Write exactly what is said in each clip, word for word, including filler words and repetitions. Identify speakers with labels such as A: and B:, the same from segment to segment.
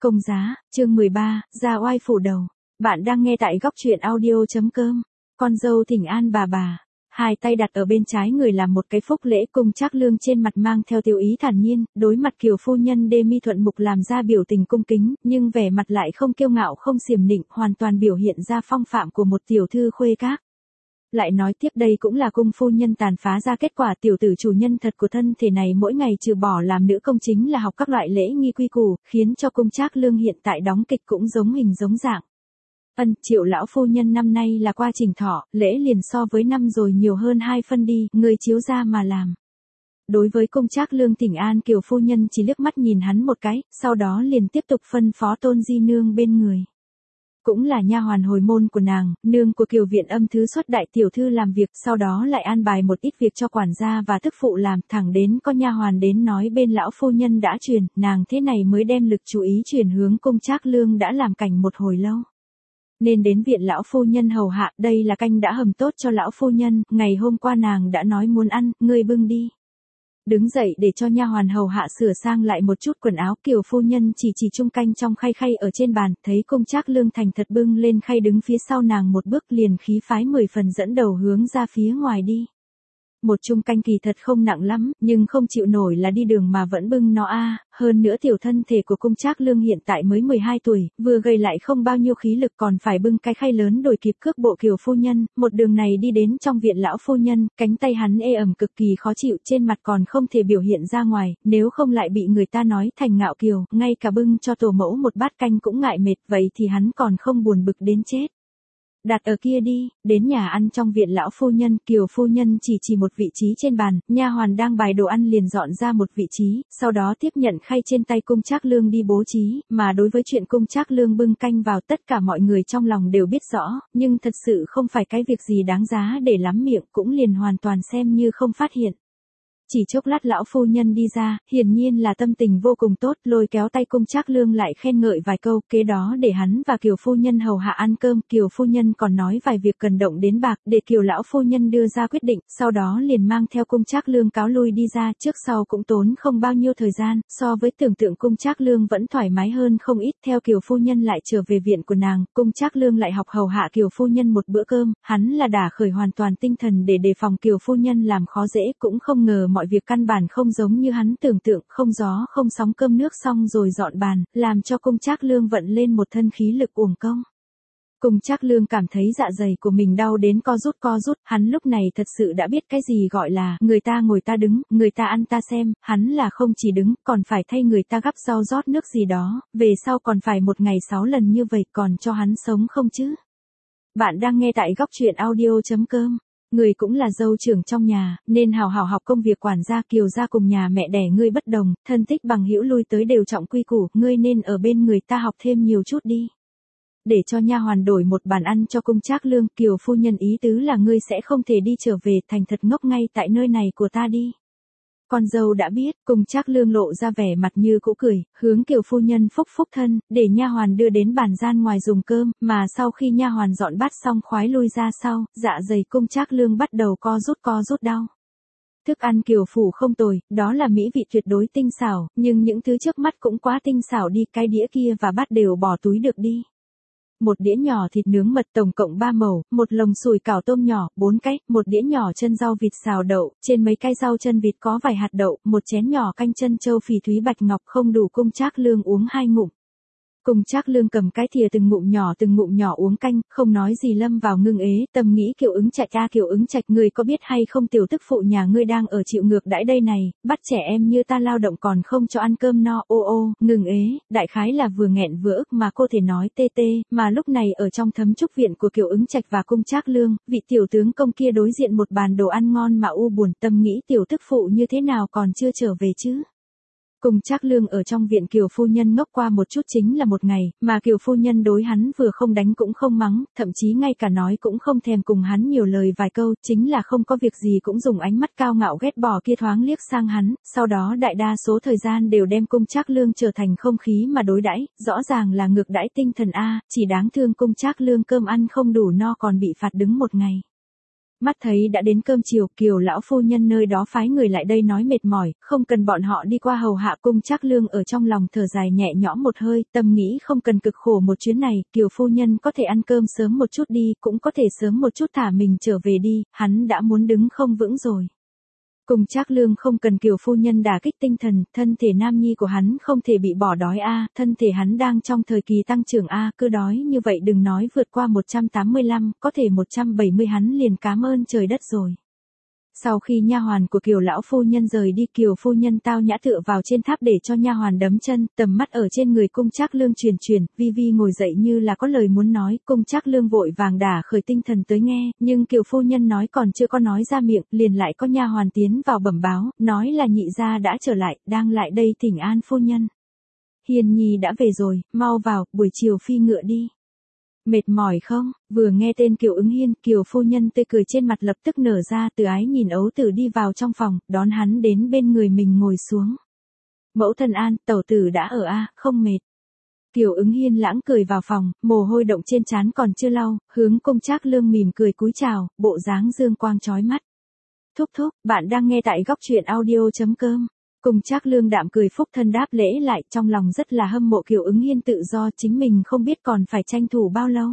A: Công giá, chương mười ba, ra oai phủ đầu. Bạn đang nghe tại góc truyện audio.com. Con dâu thỉnh an bà bà. Hai tay đặt ở bên trái người làm một cái phúc lễ, Cung Trác Lương trên mặt mang theo tiêu ý thản nhiên, đối mặt Kiều phu nhân Đê Mi thuận mục làm ra biểu tình cung kính, nhưng vẻ mặt lại không kiêu ngạo không xiểm nịnh, hoàn toàn biểu hiện ra phong phạm của một tiểu thư khuê các. Lại nói tiếp đây cũng là cung phu nhân tàn phá ra kết quả, tiểu tử chủ nhân thật của thân thể này mỗi ngày trừ bỏ làm nữ công chính là học các loại lễ nghi quy củ, khiến cho Cung Trác Lương hiện tại đóng kịch cũng giống hình giống dạng. Ân, Triệu lão phu nhân năm nay là qua trình thọ, lễ liền so với năm rồi nhiều hơn hai phân đi, người chiếu ra mà làm. Đối với Cung Trác Lương thỉnh an, Kiều phu nhân chỉ liếc mắt nhìn hắn một cái, sau đó liền tiếp tục phân phó Tôn Di nương bên người. Cũng là nha hoàn hồi môn của nàng, nương của Kiều viện âm thứ xuất đại tiểu thư làm việc, sau đó lại an bài một ít việc cho quản gia và thức phụ làm, thẳng đến có nha hoàn đến nói bên lão phu nhân đã truyền, nàng thế này mới đem lực chú ý chuyển hướng Cung Trác Lương đã làm cảnh một hồi lâu. Nên đến viện lão phu nhân hầu hạ, đây là canh đã hầm tốt cho lão phu nhân, ngày hôm qua nàng đã nói muốn ăn, ngươi bưng đi. Đứng dậy để cho nha hoàn hầu hạ sửa sang lại một chút quần áo, Kiều phu nhân chỉ chỉ chung canh trong khay khay ở trên bàn, thấy Cung Trác Lương thành thật bưng lên khay đứng phía sau nàng một bước, liền khí phái mười phần dẫn đầu hướng ra phía ngoài đi. Một chung canh kỳ thật không nặng lắm, nhưng không chịu nổi là đi đường mà vẫn bưng nó a. Hơn nữa tiểu thân thể của Cung Trác Lương hiện tại mới mười hai tuổi, vừa gầy lại không bao nhiêu khí lực, còn phải bưng cái khay lớn đổi kịp cước bộ Kiều phu nhân, một đường này đi đến trong viện lão phu nhân, cánh tay hắn ê ẩm cực kỳ khó chịu, trên mặt còn không thể biểu hiện ra ngoài, nếu không lại bị người ta nói thành ngạo kiều, ngay cả bưng cho tổ mẫu một bát canh cũng ngại mệt, vậy thì hắn còn không buồn bực đến chết. Đặt ở kia đi. Đến nhà ăn trong viện lão phu nhân, Kiều phu nhân chỉ chỉ một vị trí trên bàn, nha hoàn đang bày đồ ăn liền dọn ra một vị trí, sau đó tiếp nhận khay trên tay Cung Trác Lương đi bố trí, mà đối với chuyện Cung Trác Lương bưng canh vào tất cả mọi người trong lòng đều biết rõ, nhưng thật sự không phải cái việc gì đáng giá để lắm miệng, cũng liền hoàn toàn xem như không phát hiện. Chỉ chốc lát lão phu nhân đi ra, hiển nhiên là tâm tình vô cùng tốt, lôi kéo tay Cung Trác Lương lại khen ngợi vài câu, kế đó để hắn và Kiều phu nhân hầu hạ ăn cơm, Kiều phu nhân còn nói vài việc cần động đến bạc, để Kiều lão phu nhân đưa ra quyết định, sau đó liền mang theo Cung Trác Lương cáo lui đi ra, trước sau cũng tốn không bao nhiêu thời gian, so với tưởng tượng Cung Trác Lương vẫn thoải mái hơn không ít, theo Kiều phu nhân lại trở về viện của nàng, Cung Trác Lương lại học hầu hạ Kiều phu nhân một bữa cơm, hắn là đả khởi hoàn toàn tinh thần để đề phòng Kiều phu nhân làm khó dễ, cũng không ngờ mọi việc căn bản không giống như hắn tưởng tượng, không gió không sóng, cơm nước xong rồi dọn bàn, làm cho Cung Trác Lương vận lên một thân khí lực uổng công. Cung Trác Lương cảm thấy dạ dày của mình đau đến co rút co rút, hắn lúc này thật sự đã biết cái gì gọi là, người ta ngồi ta đứng, người ta ăn ta xem, hắn là không chỉ đứng, còn phải thay người ta gắp rau rót nước gì đó, về sau còn phải một ngày sáu lần như vậy, còn cho hắn sống không chứ? Bạn đang nghe tại góc truyện audio.com. Người cũng là dâu trưởng trong nhà, nên hào hào học công việc quản gia, Kiều gia cùng nhà mẹ đẻ ngươi bất đồng, thân thích bằng hữu lui tới đều trọng quy củ, ngươi nên ở bên người ta học thêm nhiều chút đi. Để cho nha hoàn đổi một bàn ăn cho Cung Trác Lương, Kiều phu nhân ý tứ là ngươi sẽ không thể đi trở về, thành thật ngốc ngay tại nơi này của ta đi. Con dâu đã biết, Cung Trác Lương lộ ra vẻ mặt như cũ cười, hướng Kiều phu nhân phúc phúc thân, để nha hoàn đưa đến bàn gian ngoài dùng cơm, mà sau khi nha hoàn dọn bát xong khoái lui ra sau, dạ dày Cung Trác Lương bắt đầu co rút co rút đau. Thức ăn Kiều phủ không tồi, đó là mỹ vị tuyệt đối tinh xảo, nhưng những thứ trước mắt cũng quá tinh xảo đi, cái đĩa kia và bát đều bỏ túi được đi. Một đĩa nhỏ thịt nướng mật tổng cộng ba mẩu, một lồng sùi cảo tôm nhỏ, bốn cái, một đĩa nhỏ chân rau vịt xào đậu, trên mấy cái rau chân vịt có vài hạt đậu, một chén nhỏ canh chân châu phỉ thúy bạch ngọc, không đủ Cung Trác Lương uống hai ngụm. Cung Trác Lương cầm cái thìa từng ngụm nhỏ từng ngụm nhỏ uống canh, không nói gì lâm vào ngưng ế, tâm nghĩ Kiều Ứng Trạch a Kiều Ứng Trạch, người có biết hay không tiểu tức phụ nhà ngươi đang ở chịu ngược đãi đây này, bắt trẻ em như ta lao động còn không cho ăn cơm no, ô ô, ngưng ế, đại khái là vừa nghẹn vừa ức mà cô thể nói tê tê, mà lúc này ở trong thấm trúc viện của Kiều Ứng Trạch và Cung Trác Lương, vị tiểu tướng công kia đối diện một bàn đồ ăn ngon mà u buồn, tâm nghĩ tiểu tức phụ như thế nào còn chưa trở về chứ. Cung Trác Lương ở trong viện Kiều phu nhân ngốc qua một chút chính là một ngày, mà Kiều phu nhân đối hắn vừa không đánh cũng không mắng, thậm chí ngay cả nói cũng không thèm cùng hắn nhiều lời vài câu, chính là không có việc gì cũng dùng ánh mắt cao ngạo ghét bỏ kia thoáng liếc sang hắn, sau đó đại đa số thời gian đều đem Cung Trác Lương trở thành không khí mà đối đãi, rõ ràng là ngược đãi tinh thần a, chỉ đáng thương Cung Trác Lương cơm ăn không đủ no còn bị phạt đứng một ngày. Mắt thấy đã đến cơm chiều, Kiều lão phu nhân nơi đó phái người lại đây nói mệt mỏi, không cần bọn họ đi qua hầu hạ. Cung Trác Lương ở trong lòng thở dài nhẹ nhõm một hơi, tâm nghĩ không cần cực khổ một chuyến này, Kiều phu nhân có thể ăn cơm sớm một chút đi, cũng có thể sớm một chút thả mình trở về đi, hắn đã muốn đứng không vững rồi. Cung Trác Lương không cần Kiều phu nhân đả kích tinh thần, thân thể nam nhi của hắn không thể bị bỏ đói a, thân thể hắn đang trong thời kỳ tăng trưởng a, cứ đói như vậy đừng nói vượt qua một trăm tám mươi lăm, có thể một trăm bảy mươi hắn liền cảm ơn trời đất rồi. Sau khi nha hoàn của Kiều lão phu nhân rời đi, Kiều phu nhân tao nhã tựa vào trên tháp để cho nha hoàn đấm chân, tầm mắt ở trên người Cung Trác Lương truyền truyền, Vi Vi ngồi dậy như là có lời muốn nói, Cung Trác Lương vội vàng đả khởi tinh thần tới nghe, nhưng Kiều phu nhân nói còn chưa có nói ra miệng, liền lại có nha hoàn tiến vào bẩm báo, nói là nhị gia đã trở lại, đang lại đây thỉnh an phu nhân. Hiền nhi đã về rồi, mau vào, buổi chiều phi ngựa đi. Mệt mỏi không? Vừa nghe tên Kiều Ứng Hiên, Kiều phu nhân tươi cười trên mặt lập tức nở ra, từ ái nhìn ấu tử đi vào trong phòng, đón hắn đến bên người mình ngồi xuống. Mẫu thân an, tẩu tử đã ở a, không mệt. Kiều Ứng Hiên lãng cười vào phòng, mồ hôi động trên trán còn chưa lau, hướng Cung Trác Lương mỉm cười cúi chào, bộ dáng dương quang chói mắt. Thúc thúc, bạn đang nghe tại góc truyện audio chấm com. Cung Trác Lương đạm cười phúc thân đáp lễ lại, trong lòng rất là hâm mộ Kiều Ứng Hiên tự do, chính mình không biết còn phải tranh thủ bao lâu.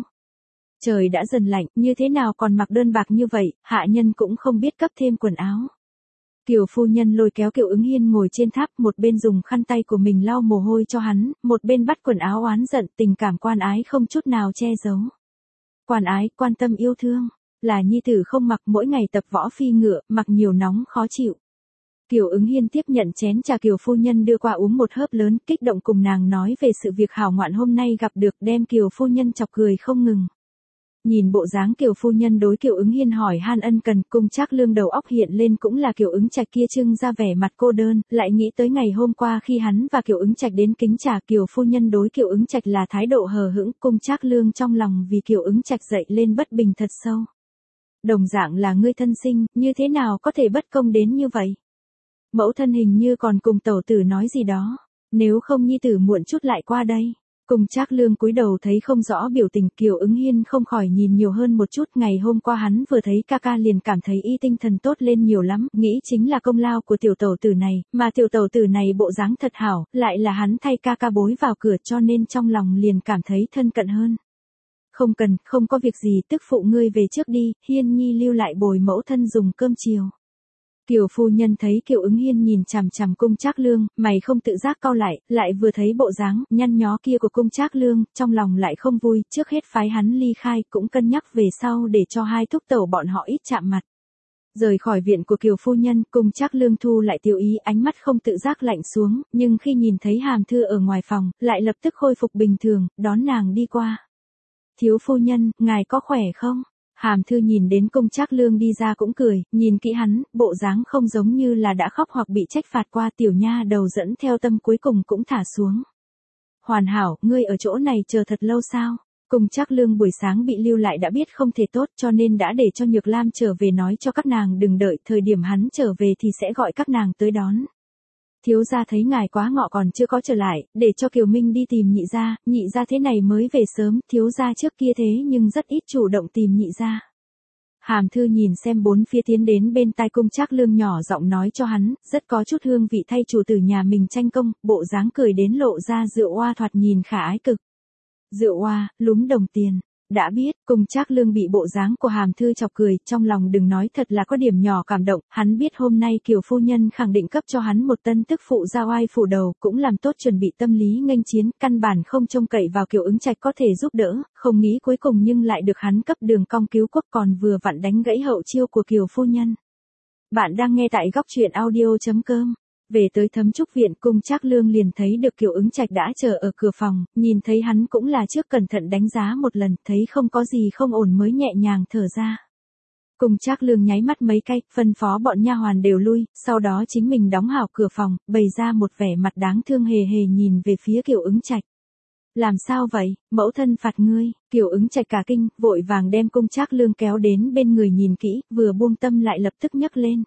A: Trời đã dần lạnh, như thế nào còn mặc đơn bạc như vậy, hạ nhân cũng không biết cấp thêm quần áo. Kiều phu nhân lôi kéo Kiều Ứng Hiên ngồi trên tháp, một bên dùng khăn tay của mình lau mồ hôi cho hắn, một bên bắt quần áo oán giận, tình cảm quan ái không chút nào che giấu. Quan ái, quan tâm yêu thương, là nhi tử không mặc, mỗi ngày tập võ phi ngựa, mặc nhiều nóng khó chịu. Kiều Ứng Hiên tiếp nhận chén trà Kiều phu nhân đưa qua uống một hớp lớn, kích động cùng nàng nói về sự việc hảo ngoạn hôm nay gặp được, đem Kiều phu nhân chọc cười không ngừng. Nhìn bộ dáng Kiều phu nhân đối Kiều Ứng Hiên hỏi han ân cần, Cung Trác Lương đầu óc hiện lên cũng là Kiều Ứng Trạch kia trưng ra vẻ mặt cô đơn, lại nghĩ tới ngày hôm qua khi hắn và Kiều Ứng Trạch đến kính trà, Kiều phu nhân đối Kiều Ứng Trạch là thái độ hờ hững, Cung Trác Lương trong lòng vì Kiều Ứng Trạch dậy lên bất bình thật sâu. Đồng dạng là ngươi thân sinh, như thế nào có thể bất công đến như vậy? Mẫu thân hình như còn cùng tẩu tử nói gì đó, nếu không nhi tử muộn chút lại qua đây. Cung Trác Lương cúi đầu thấy không rõ biểu tình, Kiều Ứng Hiên không khỏi nhìn nhiều hơn một chút, ngày hôm qua hắn vừa thấy ca ca liền cảm thấy y tinh thần tốt lên nhiều lắm, nghĩ chính là công lao của tiểu tẩu tử này, mà tiểu tẩu tử này bộ dáng thật hảo, lại là hắn thay ca ca bối vào cửa cho nên trong lòng liền cảm thấy thân cận hơn. Không cần, không có việc gì, tức phụ ngươi về trước đi, Hiên nhi lưu lại bồi mẫu thân dùng cơm chiều. Kiều phu nhân thấy Kiều Ứng Hiên nhìn chằm chằm Cung Trác Lương, mày không tự giác cau lại, lại vừa thấy bộ dáng nhăn nhó kia của Cung Trác Lương, trong lòng lại không vui, trước hết phái hắn ly khai, cũng cân nhắc về sau để cho hai thúc tẩu bọn họ ít chạm mặt. Rời khỏi viện của Kiều phu nhân, Cung Trác Lương thu lại tiêu ý, ánh mắt không tự giác lạnh xuống, nhưng khi nhìn thấy Hàm Thư ở ngoài phòng, lại lập tức khôi phục bình thường, đón nàng đi qua. Thiếu phu nhân, ngài có khỏe không? Hàm Thư nhìn đến Cung Trác Lương đi ra cũng cười, nhìn kỹ hắn, bộ dáng không giống như là đã khóc hoặc bị trách phạt qua, tiểu nha đầu dẫn theo tâm cuối cùng cũng thả xuống. Hoàn hảo, ngươi ở chỗ này chờ thật lâu sao? Cung Trác Lương buổi sáng bị lưu lại đã biết không thể tốt cho nên đã để cho Nhược Lam trở về nói cho các nàng đừng đợi, thời điểm hắn trở về thì sẽ gọi các nàng tới đón. Thiếu gia thấy ngài quá ngọ còn chưa có trở lại, để cho Kiều Minh đi tìm nhị gia, nhị gia thế này mới về sớm, thiếu gia trước kia thế nhưng rất ít chủ động tìm nhị gia. Hàm Thư nhìn xem bốn phía tiến đến bên tai Cung Trác Lương nhỏ giọng nói cho hắn, rất có chút hương vị thay chủ tử nhà mình tranh công, bộ dáng cười đến lộ ra rượu oa thoạt nhìn khả ái cực. Rượu oa, lúm đồng tiền. Đã biết, Cung Trác Lương bị bộ dáng của Hàm Thư chọc cười, trong lòng đừng nói thật là có điểm nhỏ cảm động, hắn biết hôm nay Kiều phu nhân khẳng định cấp cho hắn một tân tức phụ giao oai phủ đầu, cũng làm tốt chuẩn bị tâm lý nghênh chiến, căn bản không trông cậy vào Kiều Ứng Trạch có thể giúp đỡ, không nghĩ cuối cùng nhưng lại được hắn cấp đường cong cứu quốc, còn vừa vặn đánh gãy hậu chiêu của Kiều phu nhân. Bạn đang nghe tại góc truyện audio chấm com. Về tới Thấm Trúc viện, Cung Trác Lương liền thấy được Kiều Ứng Trạch đã chờ ở cửa phòng, nhìn thấy hắn cũng là trước cẩn thận đánh giá một lần, thấy không có gì không ổn mới nhẹ nhàng thở ra. Cung Trác Lương nháy mắt mấy cái, phân phó bọn nha hoàn đều lui, sau đó chính mình đóng hảo cửa phòng, bày ra một vẻ mặt đáng thương hề hề nhìn về phía Kiều Ứng Trạch. Làm sao vậy, mẫu thân phạt ngươi? Kiều Ứng Trạch cả kinh, vội vàng đem Cung Trác Lương kéo đến bên người nhìn kỹ, vừa buông tâm lại lập tức nhấc lên.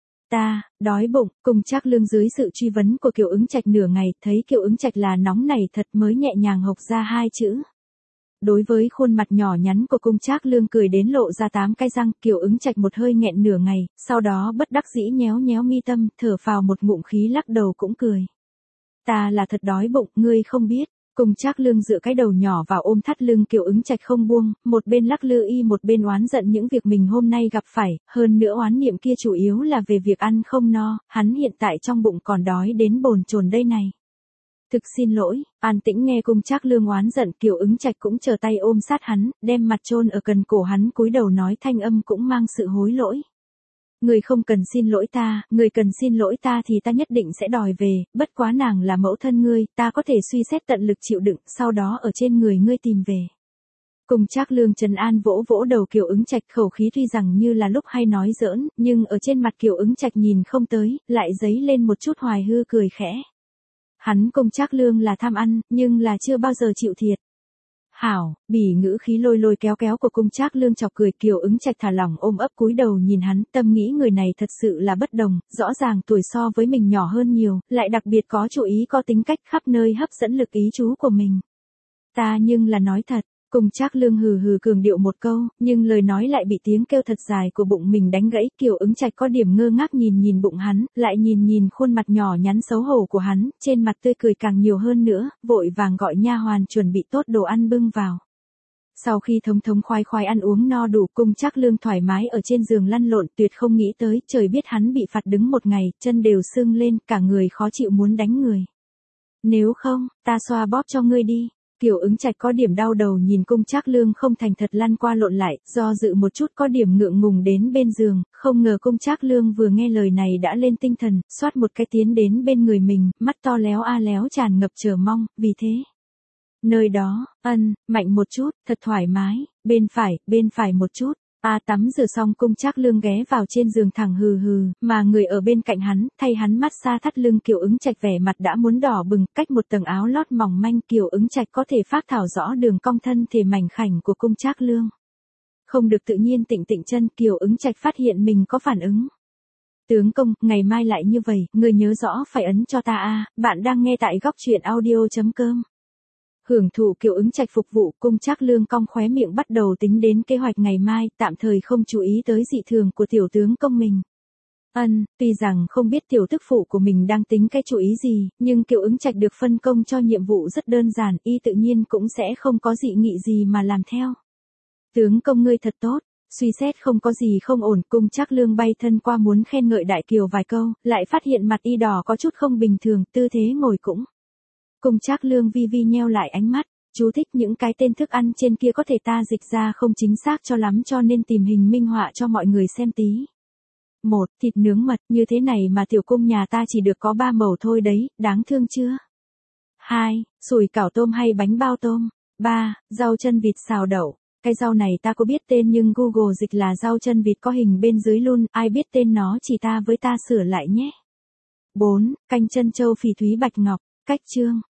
A: Ta, đói bụng. Cung Trác Lương dưới sự truy vấn của Kiều Ứng Trạch nửa ngày, thấy Kiều Ứng Trạch là nóng nảy thật mới nhẹ nhàng hộc ra hai chữ. Đối với khuôn mặt nhỏ nhắn của Cung Trác Lương cười đến lộ ra tám cái răng, Kiều Ứng Trạch một hơi nghẹn nửa ngày, sau đó bất đắc dĩ nhéo nhéo mi tâm, thở phào một ngụm khí lắc đầu cũng cười. Ta là thật đói bụng, ngươi không biết. Cung Trác Lương dựa cái đầu nhỏ vào ôm thắt lưng Kiều Ứng Trạch không buông, một bên lắc lư y một bên oán giận những việc mình hôm nay gặp phải, hơn nữa oán niệm kia chủ yếu là về việc ăn không no, hắn hiện tại trong bụng còn đói đến bồn chồn đây này. Thực xin lỗi, an tĩnh nghe Cung Trác Lương oán giận, Kiều Ứng Trạch cũng chờ tay ôm sát hắn, đem mặt chôn ở cần cổ hắn, cúi đầu nói thanh âm cũng mang sự hối lỗi. Người không cần xin lỗi ta, người cần xin lỗi ta thì ta nhất định sẽ đòi về, bất quá nàng là mẫu thân ngươi, ta có thể suy xét tận lực chịu đựng, sau đó ở trên người ngươi tìm về. Cung Trác Lương trấn an vỗ vỗ đầu Kiều Ứng Trạch, khẩu khí tuy rằng như là lúc hay nói giỡn, nhưng ở trên mặt Kiều Ứng Trạch nhìn không tới, lại dấy lên một chút hoài hư cười khẽ. Hắn Cung Trác Lương là tham ăn, nhưng là chưa bao giờ chịu thiệt. Hảo, bỉ ngữ khí lôi lôi kéo kéo của Cung Trác Lương chọc cười, Kiều Ứng Trạch thả lỏng ôm ấp cúi đầu nhìn hắn, tâm nghĩ người này thật sự là bất đồng, rõ ràng tuổi so với mình nhỏ hơn nhiều, lại đặc biệt có chủ ý có tính cách khắp nơi hấp dẫn lực ý chú của mình. Ta nhưng là nói thật. Cung Trác Lương hừ hừ cường điệu một câu, nhưng lời nói lại bị tiếng kêu thật dài của bụng mình đánh gãy. Kiều Ứng Trạch có điểm ngơ ngác nhìn nhìn bụng hắn, lại nhìn nhìn khuôn mặt nhỏ nhắn xấu hổ của hắn, trên mặt tươi cười càng nhiều hơn nữa, vội vàng gọi nha hoàn chuẩn bị tốt đồ ăn bưng vào. Sau khi thống thống khoái khoái ăn uống no đủ, Cung Trác Lương thoải mái ở trên giường lăn lộn, tuyệt không nghĩ tới, trời biết hắn bị phạt đứng một ngày, chân đều sưng lên, cả người khó chịu muốn đánh người. Nếu không, ta xoa bóp cho ngươi đi. Kiều Ứng Trạch có điểm đau đầu nhìn Cung Trác Lương không thành thật lăn qua lộn lại, do dự một chút có điểm ngượng ngùng đến bên giường, không ngờ Cung Trác Lương vừa nghe lời này đã lên tinh thần, xoát một cái tiến đến bên người mình, mắt to léo a léo tràn ngập chờ mong, vì thế. Nơi đó, ân, mạnh một chút, thật thoải mái, bên phải, bên phải một chút. A tắm rửa xong Cung Trác Lương ghé vào trên giường thẳng hừ hừ, mà người ở bên cạnh hắn, thay hắn mát xa thắt lưng. Kiều Ứng Trạch vẻ mặt đã muốn đỏ bừng, cách một tầng áo lót mỏng manh Kiều Ứng Trạch có thể phác thảo rõ đường cong thân thể mảnh khảnh của Cung Trác Lương. Không được tự nhiên tịnh tịnh chân, Kiều Ứng Trạch phát hiện mình có phản ứng. Tướng công, ngày mai lại như vậy, người nhớ rõ phải ấn cho ta a. Bạn đang nghe tại góc truyện audio chấm com. Hưởng thụ Kiều Ứng Trạch phục vụ, Cung Trác Lương cong khóe miệng bắt đầu tính đến kế hoạch ngày mai, tạm thời không chú ý tới dị thường của tiểu tướng công mình. Ân, tuy rằng không biết tiểu tức phụ của mình đang tính cái chủ ý gì, nhưng Kiều Ứng Trạch được phân công cho nhiệm vụ rất đơn giản, y tự nhiên cũng sẽ không có dị nghị gì mà làm theo. Tướng công ngươi thật tốt. Suy xét không có gì không ổn, Cung Trác Lương bay thân qua muốn khen ngợi Đại Kiều vài câu, lại phát hiện mặt y đỏ có chút không bình thường, tư thế ngồi cũng. Cung Trác Lương vi vi nheo lại ánh mắt, chú thích những cái tên thức ăn trên kia có thể ta dịch ra không chính xác cho lắm cho nên tìm hình minh họa cho mọi người xem tí. Một, thịt nướng mật, như thế này mà tiểu cung nhà ta chỉ được có ba màu thôi đấy, đáng thương chưa? Hai, sủi cảo tôm hay bánh bao tôm. Ba, rau chân vịt xào đậu. Cái rau này ta có biết tên nhưng Google dịch là rau chân vịt có hình bên dưới luôn, ai biết tên nó chỉ ta với ta sửa lại nhé. Bốn, canh chân châu phỉ thúy bạch ngọc. Cách chương